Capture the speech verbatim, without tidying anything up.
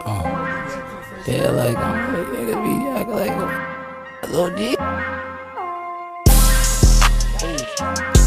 Uh, yeah, like, I'm like, niggas be acting like a little deep.